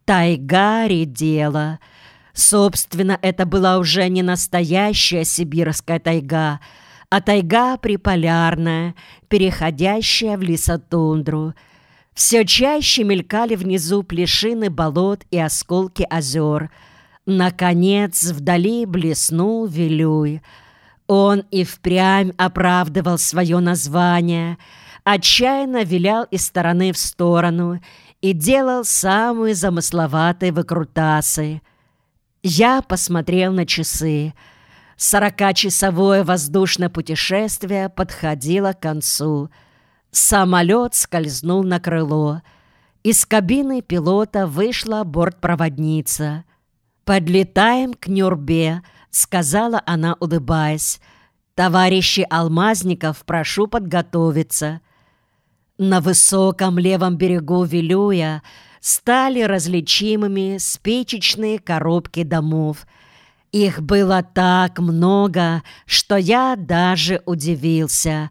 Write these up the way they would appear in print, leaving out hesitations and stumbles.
Тайга редела. Собственно, это была уже не настоящая сибирская тайга, а тайга приполярная, переходящая в лесотундру. Все чаще мелькали внизу плешины болот и осколки озер. Наконец, вдали блеснул Вилюй. Он и впрямь оправдывал свое название, отчаянно вилял из стороны в сторону и делал самые замысловатые выкрутасы. Я посмотрел на часы. 40-часовое воздушное путешествие подходило к концу. Самолет скользнул на крыло. Из кабины пилота вышла бортпроводница. «Подлетаем к Нюрбе», — сказала она, улыбаясь. «Товарищи Алмазников, прошу подготовиться». На высоком левом берегу Вилюя стали различимыми спичечные коробки домов. Их было так много, что я даже удивился.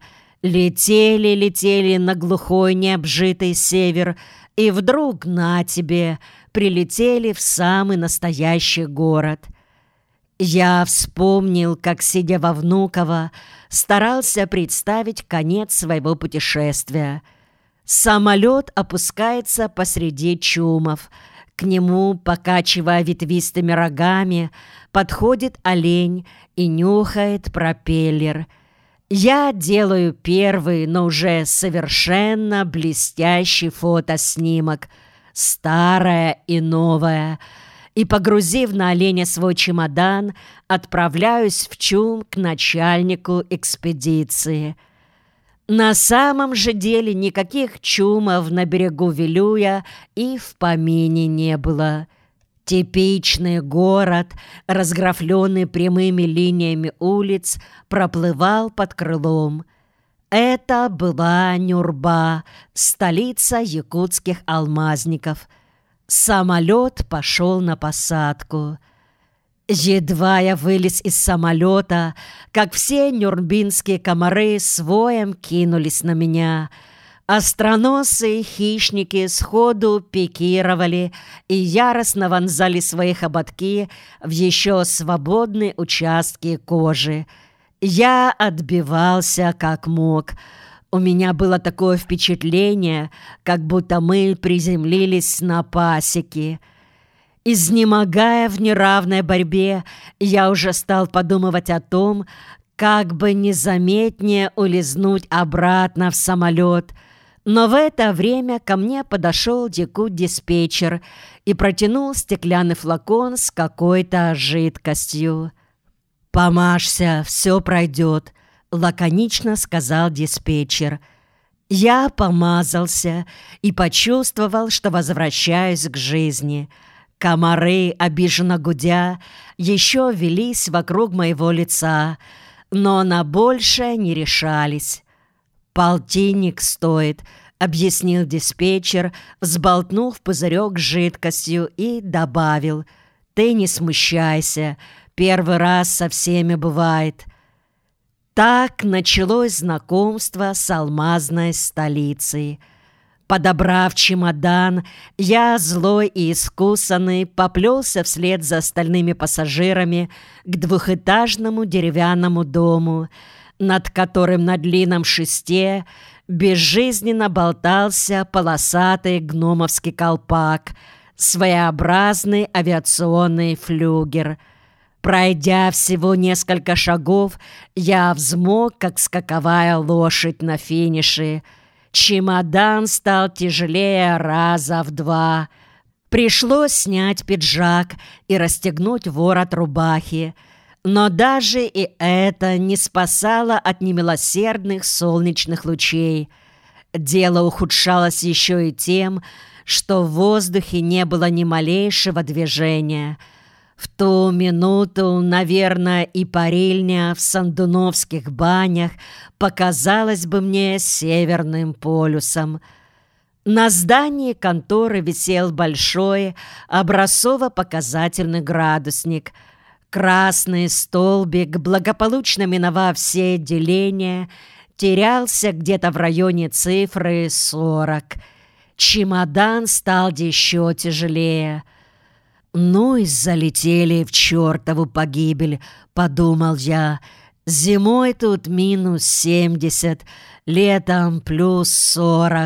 Летели на глухой необжитый север, и вдруг, на тебе, прилетели в самый настоящий город. Я вспомнил, как, сидя во Внуково, старался представить конец своего путешествия. Самолет опускается посреди чумов. К нему, покачивая ветвистыми рогами, подходит олень и нюхает пропеллер. Я делаю первый, но уже совершенно блестящий фотоснимок, старое и новое, и, погрузив на оленя свой чемодан, отправляюсь в чум к начальнику экспедиции. На самом же деле никаких чумов на берегу Вилюя и в помине не было. Типичный город, разграфленный прямыми линиями улиц, проплывал под крылом. Это была Нюрба, столица якутских алмазников. Самолет пошел на посадку. Едва я вылез из самолета, как все нюрнбинские комары с воем кинулись на меня. Остроносые хищники сходу пикировали и яростно вонзали свои хоботки в еще свободные участки кожи. Я отбивался как мог. У меня было такое впечатление, как будто мы приземлились на пасеке. Изнемогая в неравной борьбе, я уже стал подумывать о том, как бы незаметнее улизнуть обратно в самолет. Но в это время ко мне подошел якут-диспетчер и протянул стеклянный флакон с какой-то жидкостью. «Помажься, все пройдет», — лаконично сказал диспетчер. Я помазался и почувствовал, что возвращаюсь к жизни. Комары, обиженно гудя, еще велись вокруг моего лица, но на большее не решались. «Полтинник стоит», — объяснил диспетчер, взболтнув пузырек с жидкостью и добавил: «Ты не смущайся, первый раз со всеми бывает». Так началось знакомство с алмазной столицей. Подобрав чемодан, я, злой и искусанный, поплелся вслед за остальными пассажирами к двухэтажному деревянному дому, над которым на длинном шесте безжизненно болтался полосатый гномовский колпак, своеобразный авиационный флюгер. Пройдя всего несколько шагов, я взмок, как скаковая лошадь на финише. Чемодан стал тяжелее раза в 2. Пришлось снять пиджак и расстегнуть ворот рубахи. Но даже и это не спасало от немилосердных солнечных лучей. Дело ухудшалось еще и тем, что в воздухе не было ни малейшего движения. В ту минуту, наверное, и парильня в Сандуновских банях показалась бы мне Северным полюсом. На здании конторы висел большой образцово-показательный градусник. Красный столбик, благополучно миновав все деления, терялся где-то в районе цифры 40. Чемодан стал еще тяжелее. «Ну и залетели в чертову погибель», — подумал я. «Зимой тут -70, летом +40».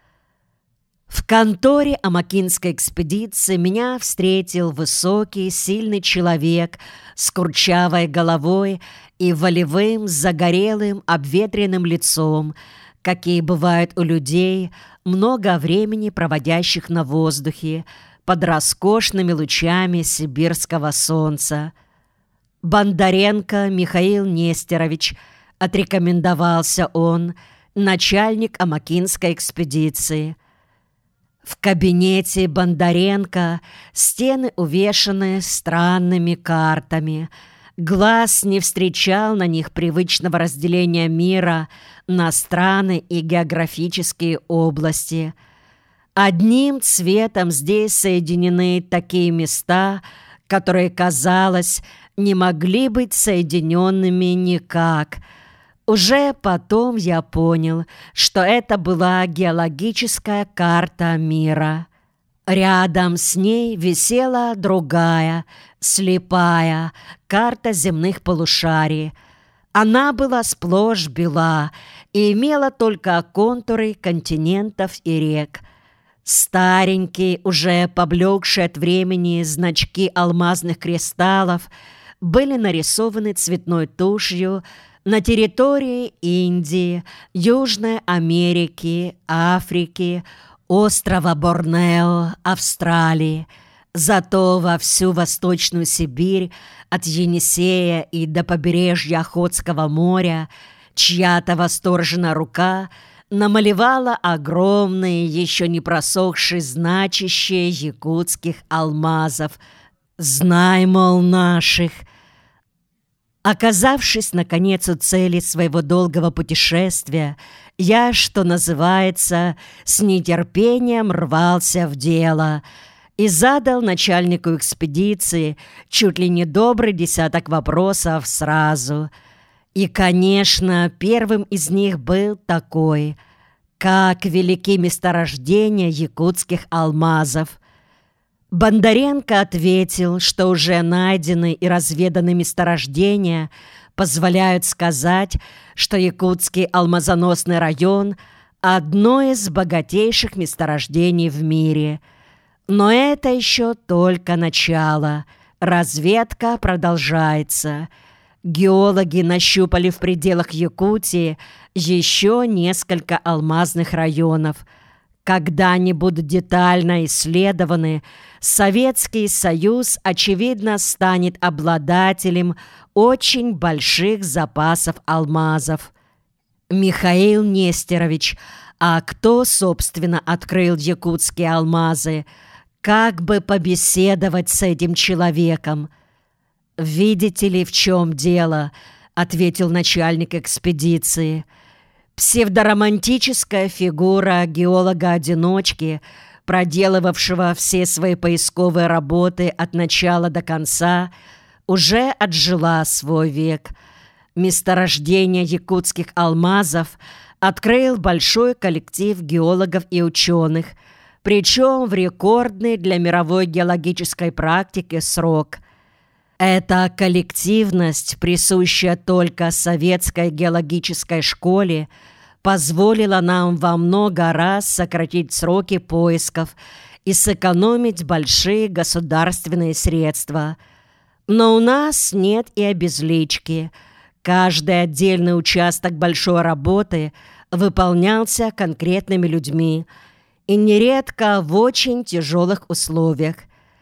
В конторе Амакинской экспедиции меня встретил высокий, сильный человек с курчавой головой и волевым, загорелым, обветренным лицом, какие бывают у людей, много времени проводящих на воздухе, под роскошными лучами сибирского солнца. «Бондаренко Михаил Нестерович», — отрекомендовался он, начальник Амакинской экспедиции. В кабинете Бондаренко стены увешаны странными картами. Глаз не встречал на них привычного разделения мира на страны и географические области. Одним цветом здесь соединены такие места, которые, казалось, не могли быть соединенными никак. Уже потом я понял, что это была геологическая карта мира. Рядом с ней висела другая, слепая, карта земных полушарий. Она была сплошь бела и имела только контуры континентов и рек. Старенькие, уже поблекшие от времени значки алмазных кристаллов были нарисованы цветной тушью на территории Индии, Южной Америки, Африки, острова Борнео, Австралии. Зато во всю Восточную Сибирь, от Енисея и до побережья Охотского моря, чья-то восторженная рука намалевала огромные, еще не просохшие значища якутских алмазов. «Знай, мол, наших». Оказавшись, наконец, у цели своего долгого путешествия, я, что называется, с нетерпением рвался в дело и задал начальнику экспедиции чуть ли не добрый десяток вопросов сразу. И, конечно, первым из них был такой: как велики месторождения якутских алмазов? Бондаренко ответил, что уже найденные и разведаны месторождения позволяют сказать, что якутский алмазоносный район – одно из богатейших месторождений в мире. Но это еще только начало. Разведка продолжается. Геологи нащупали в пределах Якутии еще несколько алмазных районов. Когда они будут детально исследованы, Советский Союз, очевидно, станет обладателем очень больших запасов алмазов. Михаил Нестерович, а кто, собственно, открыл якутские алмазы? Как бы побеседовать с этим человеком? «Видите ли, в чем дело?» — ответил начальник экспедиции. Псевдоромантическая фигура геолога-одиночки, проделывавшего все свои поисковые работы от начала до конца, уже отжила свой век. Месторождение якутских алмазов открыл большой коллектив геологов и ученых, причем в рекордный для мировой геологической практики срок. Эта коллективность, присущая только советской геологической школе, позволила нам во много раз сократить сроки поисков и сэкономить большие государственные средства. Но у нас нет и обезлички. Каждый отдельный участок большой работы выполнялся конкретными людьми и нередко в очень тяжелых условиях.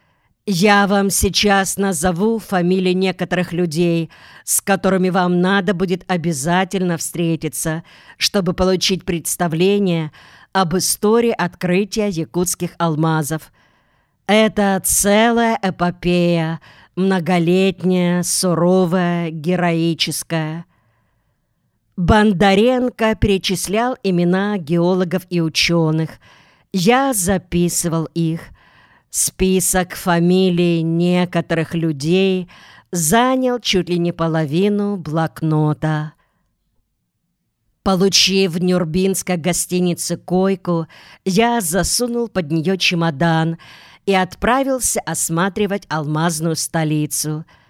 Я вам сейчас назову фамилии некоторых людей, с которыми вам надо будет обязательно встретиться, чтобы получить представление об истории открытия якутских алмазов. Это целая эпопея, многолетняя, суровая, героическая. Бондаренко перечислял имена геологов и ученых. Я записывал их. Список фамилий некоторых людей занял чуть ли не половину блокнота. Получив в Нюрбинской гостинице койку, я засунул под нее чемодан и отправился осматривать алмазную столицу –